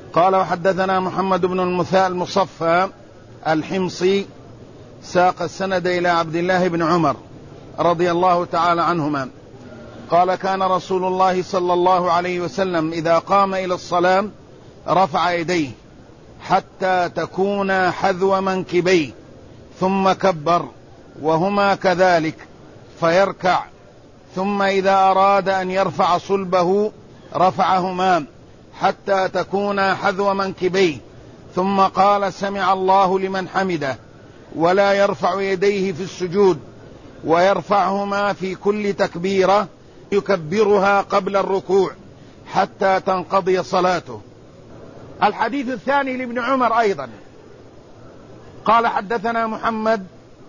قال وحدثنا محمد بن المصفى الحمصي ساق السند إلى عبد الله بن عمر رضي الله تعالى عنهما قال كان رسول الله صلى الله عليه وسلم إذا قام إلى الصلاة رفع يديه حتى تكون حذو منكبيه ثم كبر وهما كذلك فيركع، ثم إذا أراد أن يرفع صلبه رفعهما حتى تكون حذو منكبيه ثم قال سمع الله لمن حمده، ولا يرفع يديه في السجود ويرفعهما في كل تكبيرة يكبرها قبل الركوع حتى تنقضي صلاته. الحديث الثاني لابن عمر أيضا قال حدثنا محمد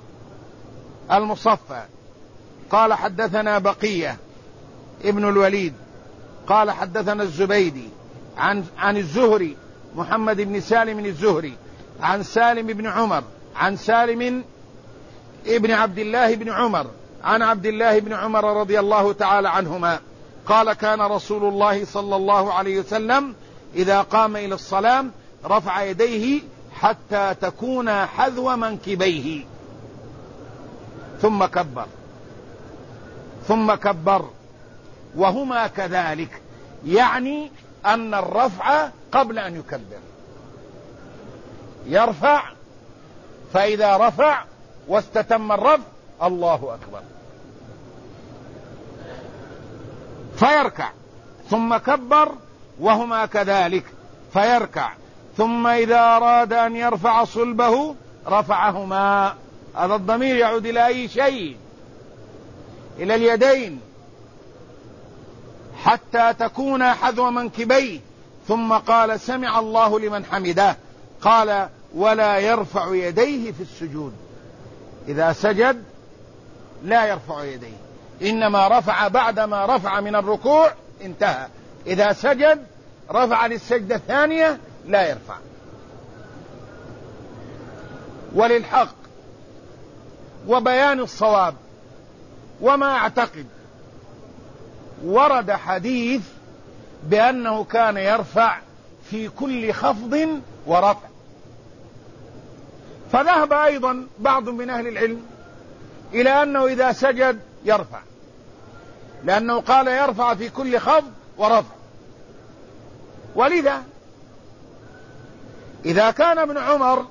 المصفى قال حدثنا بقية ابن الوليد قال حدثنا الزبيدي عن الزهري محمد بن سالم الزهري عن سالم بن عمر عن سالم ابن عبد الله بن عمر عن عبد الله بن عمر رضي الله تعالى عنهما قال كان رسول الله صلى الله عليه وسلم إذا قام إلى الصلاة رفع يديه حتى تكون حذو منكبيه ثم كبر وهما كذلك، يعني أن الرفع قبل أن يكبر، يرفع فإذا رفع واستتم الرفع الله أكبر فيركع ثم كبر وهما كذلك فيركع، ثم إذا أراد أن يرفع صلبه رفعهما. هذا الضمير يعود إلى أي شيء؟ إلى اليدين حتى تكون حذو منكبيه، ثم قال سمع الله لمن حمده، قال ولا يرفع يديه في السجود، إذا سجد لا يرفع يديه، إنما رفع بعدما رفع من الركوع انتهى، إذا سجد رفع للسجدة الثانية لا يرفع. وللحق وبيان الصواب وما أعتقد ورد حديث بأنه كان يرفع في كل خفض ورفع، فذهب أيضا بعض من أهل العلم إلى أنه إذا سجد يرفع، لأنه قال يرفع في كل خفض ورفع. ولذا إذا كان ابن عمر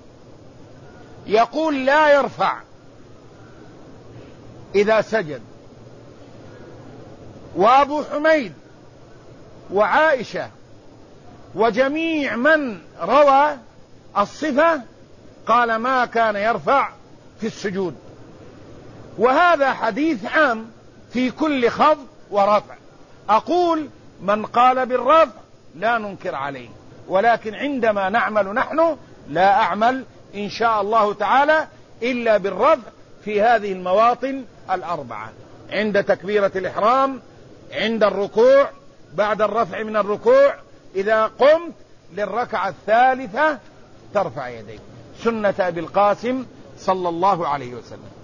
يقول لا يرفع إذا سجد، وأبو حميد وعائشة وجميع من روى الصفة قال ما كان يرفع في السجود، وهذا حديث عام في كل خفض ورفع. أقول من قال بالرفع لا ننكر عليه، ولكن عندما نعمل نحن لا أعمل إن شاء الله تعالى إلا بالرفع في هذه المواطن الأربعة: عند تكبيرة الإحرام، عند الركوع، بعد الرفع من الركوع، إذا قمت للركعة الثالثة ترفع يديك، سنة أبي القاسم صلى الله عليه وسلم.